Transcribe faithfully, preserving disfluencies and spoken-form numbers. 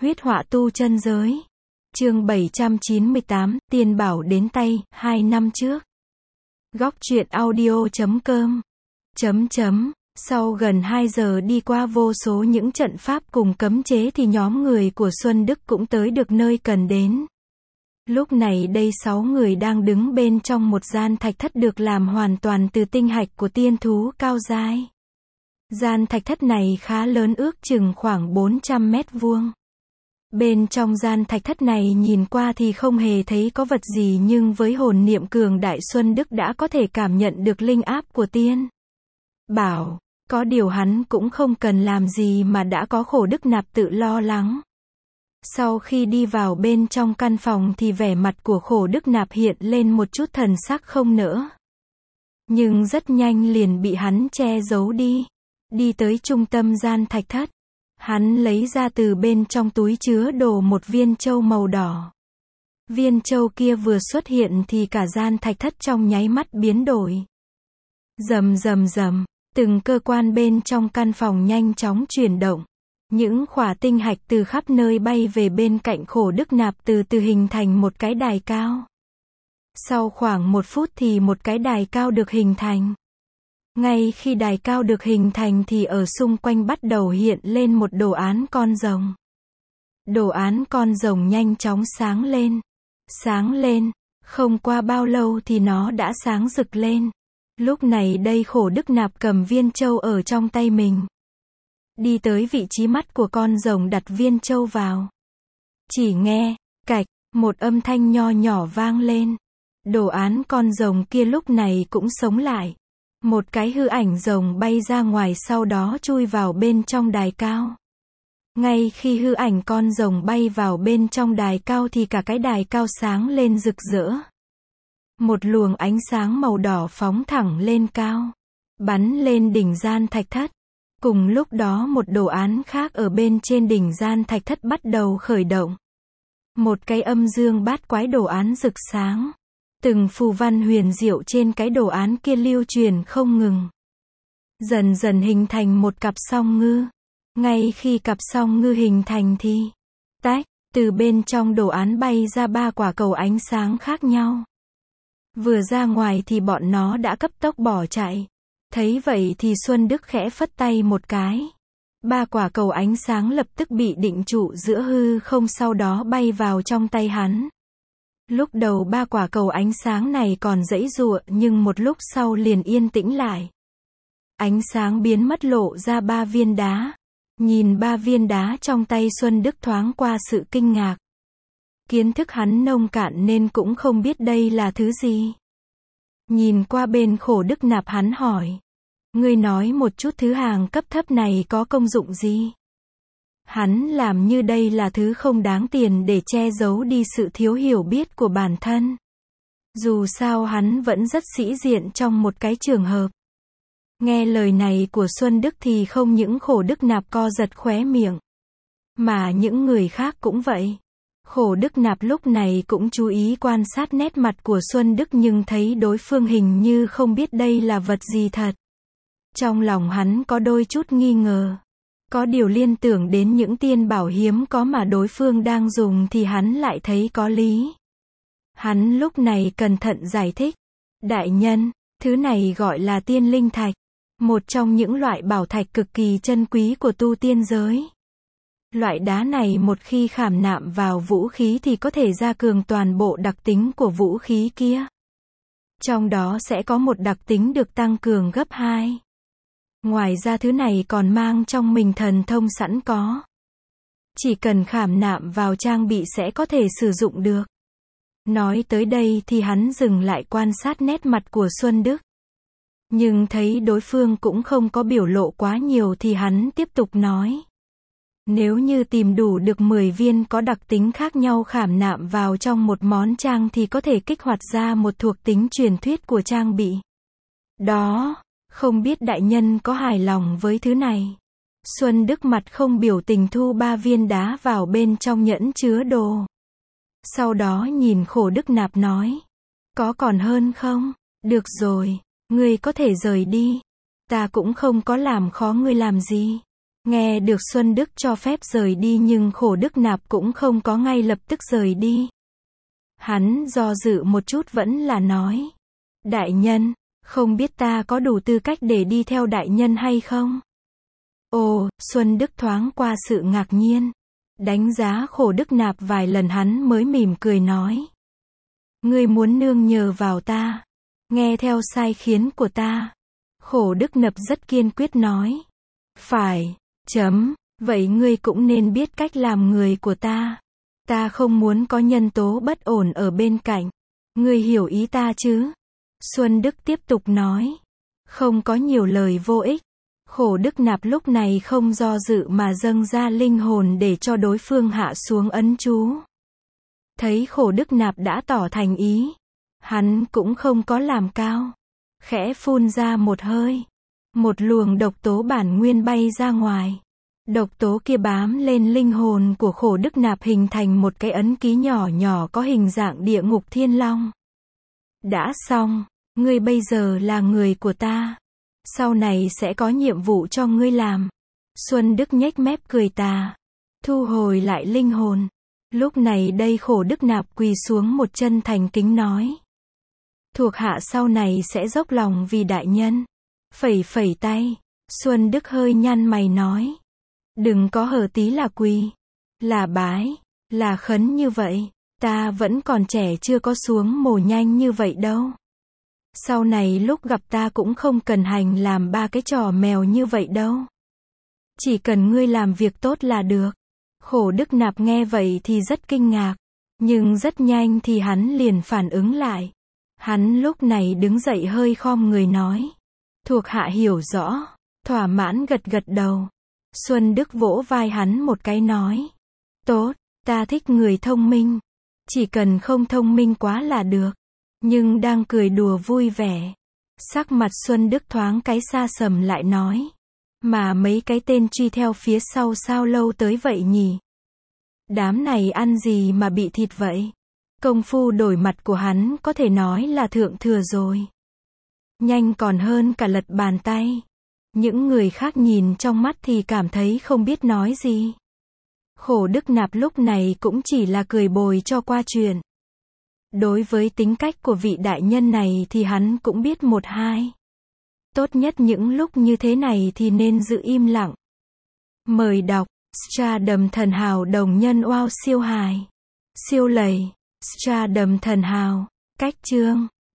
Huyết họa tu chân giới. Chương bảy trăm chín mươi tám, Tiên bảo đến tay, hai năm trước. Góc truyện audio chấm com. Chấm chấm. Sau gần hai giờ đi qua vô số những trận pháp cùng cấm chế thì nhóm người của Xuân Đức cũng tới được nơi cần đến. Lúc này đây sáu người đang đứng bên trong một gian thạch thất được làm hoàn toàn từ tinh hạch của tiên thú cao giai. Gian thạch thất này khá lớn, ước chừng khoảng bốn trăm mét vuông. Bên trong gian thạch thất này nhìn qua thì không hề thấy có vật gì, nhưng với hồn niệm cường đại Xuân Đức đã có thể cảm nhận được linh áp của tiên bảo. Có điều hắn cũng không cần làm gì mà đã có Khổ Đức Nạp tự lo lắng. Sau khi đi vào bên trong căn phòng thì vẻ mặt của Khổ Đức Nạp hiện lên một chút thần sắc không nỡ. Nhưng rất nhanh liền bị hắn che giấu đi. Đi tới trung tâm gian thạch thất. Hắn lấy ra từ bên trong túi chứa đồ một viên châu màu đỏ. Viên châu kia vừa xuất hiện thì cả gian thạch thất trong nháy mắt biến đổi. Rầm rầm rầm, từng cơ quan bên trong căn phòng nhanh chóng chuyển động. Những khỏa tinh hạch từ khắp nơi bay về bên cạnh Khổ Đức Nạp, từ từ hình thành một cái đài cao. Sau khoảng một phút thì một cái đài cao được hình thành. Ngay khi đài cao được hình thành thì ở xung quanh bắt đầu hiện lên một đồ án con rồng. Đồ án con rồng nhanh chóng sáng lên. Sáng lên, không qua bao lâu thì nó đã sáng rực lên. Lúc này đây Khổ Đức Nạp cầm viên châu ở trong tay mình. Đi tới vị trí mắt của con rồng, đặt viên châu vào. Chỉ nghe, cạch, một âm thanh nho nhỏ vang lên. Đồ án con rồng kia lúc này cũng sống lại. Một cái hư ảnh rồng bay ra ngoài, sau đó chui vào bên trong đài cao. Ngay khi hư ảnh con rồng bay vào bên trong đài cao thì cả cái đài cao sáng lên rực rỡ. Một luồng ánh sáng màu đỏ phóng thẳng lên cao, bắn lên đỉnh gian thạch thất. Cùng lúc đó một đồ án khác ở bên trên đỉnh gian thạch thất bắt đầu khởi động. Một cái âm dương bát quái đồ án rực sáng. Từng phù văn huyền diệu trên cái đồ án kia lưu truyền không ngừng. Dần dần hình thành một cặp song ngư. Ngay khi cặp song ngư hình thành thì, tách, từ bên trong đồ án bay ra ba quả cầu ánh sáng khác nhau. Vừa ra ngoài thì bọn nó đã cấp tốc bỏ chạy. Thấy vậy thì Xuân Đức khẽ phất tay một cái. Ba quả cầu ánh sáng lập tức bị định trụ giữa hư không, sau đó bay vào trong tay hắn. Lúc đầu ba quả cầu ánh sáng này còn giãy giụa, nhưng một lúc sau liền yên tĩnh lại. Ánh sáng biến mất, lộ ra ba viên đá. Nhìn ba viên đá trong tay Xuân Đức thoáng qua sự kinh ngạc. Kiến thức hắn nông cạn nên cũng không biết đây là thứ gì. Nhìn qua bên Khổ Đức Nạp, hắn hỏi. Ngươi nói một chút, thứ hàng cấp thấp này có công dụng gì? Hắn làm như đây là thứ không đáng tiền để che giấu đi sự thiếu hiểu biết của bản thân. Dù sao hắn vẫn rất sĩ diện trong một cái trường hợp. Nghe lời này của Xuân Đức thì không những Khổ Đức Nạp co giật khóe miệng, mà những người khác cũng vậy. Khổ Đức Nạp lúc này cũng chú ý quan sát nét mặt của Xuân Đức, nhưng thấy đối phương hình như không biết đây là vật gì thật. Trong lòng hắn có đôi chút nghi ngờ. Có điều liên tưởng đến những tiên bảo hiếm có mà đối phương đang dùng thì hắn lại thấy có lý. Hắn lúc này cẩn thận giải thích. Đại nhân, thứ này gọi là tiên linh thạch. Một trong những loại bảo thạch cực kỳ chân quý của tu tiên giới. Loại đá này một khi khảm nạm vào vũ khí thì có thể gia cường toàn bộ đặc tính của vũ khí kia. Trong đó sẽ có một đặc tính được tăng cường gấp hai. Ngoài ra thứ này còn mang trong mình thần thông sẵn có. Chỉ cần khảm nạm vào trang bị sẽ có thể sử dụng được. Nói tới đây thì hắn dừng lại quan sát nét mặt của Xuân Đức. Nhưng thấy đối phương cũng không có biểu lộ quá nhiều thì hắn tiếp tục nói. Nếu như tìm đủ được mười viên có đặc tính khác nhau khảm nạm vào trong một món trang thì có thể kích hoạt ra một thuộc tính truyền thuyết của trang bị. Đó, không biết đại nhân có hài lòng với thứ này. Xuân Đức mặt không biểu tình thu ba viên đá vào bên trong nhẫn chứa đồ. Sau đó nhìn Khổ Đức Nạp nói. Có còn hơn không? Được rồi, ngươi có thể rời đi. Ta cũng không có làm khó ngươi làm gì. Nghe được Xuân Đức cho phép rời đi nhưng Khổ Đức Nạp cũng không có ngay lập tức rời đi. Hắn do dự một chút vẫn là nói. Đại nhân, không biết ta có đủ tư cách để đi theo đại nhân hay không? Ồ, Xuân Đức thoáng qua sự ngạc nhiên. Đánh giá Khổ Đức Nạp vài lần hắn mới mỉm cười nói. Ngươi muốn nương nhờ vào ta, nghe theo sai khiến của ta. Khổ Đức Nạp rất kiên quyết nói. Phải, chấm, vậy ngươi cũng nên biết cách làm người của ta. Ta không muốn có nhân tố bất ổn ở bên cạnh. Ngươi hiểu ý ta chứ? Xuân Đức tiếp tục nói. Không có nhiều lời vô ích. Khổ Đức Nạp lúc này không do dự mà dâng ra linh hồn để cho đối phương hạ xuống ấn chú. Thấy Khổ Đức Nạp đã tỏ thành ý, hắn cũng không có làm cao. Khẽ phun ra một hơi. Một luồng độc tố bản nguyên bay ra ngoài. Độc tố kia bám lên linh hồn của Khổ Đức Nạp hình thành một cái ấn ký nhỏ nhỏ có hình dạng địa ngục thiên long. Đã xong, ngươi bây giờ là người của ta. Sau này sẽ có nhiệm vụ cho ngươi làm. Xuân Đức nhếch mép cười tà. Thu hồi lại linh hồn. Lúc này đây Khổ Đức Nạp quỳ xuống một chân thành kính nói. Thuộc hạ sau này sẽ dốc lòng vì đại nhân. Phẩy phẩy tay. Xuân Đức hơi nhăn mày nói. Đừng có hở tí là quỳ. Là bái. Là khấn như vậy. Ta vẫn còn trẻ chưa có xuống mồ nhanh như vậy đâu. Sau này lúc gặp ta cũng không cần hành làm ba cái trò mèo như vậy đâu. Chỉ cần ngươi làm việc tốt là được. Khổ Đức Nạp nghe vậy thì rất kinh ngạc. Nhưng rất nhanh thì hắn liền phản ứng lại. Hắn lúc này đứng dậy hơi khom người nói. Thuộc hạ hiểu rõ. Thỏa mãn gật gật đầu. Xuân Đức vỗ vai hắn một cái nói. Tốt, ta thích người thông minh. Chỉ cần không thông minh quá là được. Nhưng đang cười đùa vui vẻ. Sắc mặt Xuân Đức thoáng cái xa sầm lại nói. Mà mấy cái tên truy theo phía sau sao lâu tới vậy nhỉ? Đám này ăn gì mà bị thịt vậy? Công phu đổi mặt của hắn có thể nói là thượng thừa rồi. Nhanh còn hơn cả lật bàn tay. Những người khác nhìn trong mắt thì cảm thấy không biết nói gì. Khổ Đức Nạp lúc này cũng chỉ là cười bồi cho qua chuyện. Đối với tính cách của vị đại nhân này thì hắn cũng biết một hai. Tốt nhất những lúc như thế này thì nên giữ im lặng. Mời đọc, Stardom thần hào đồng nhân wow siêu hài. Siêu lầy, Stardom thần hào, cách chương.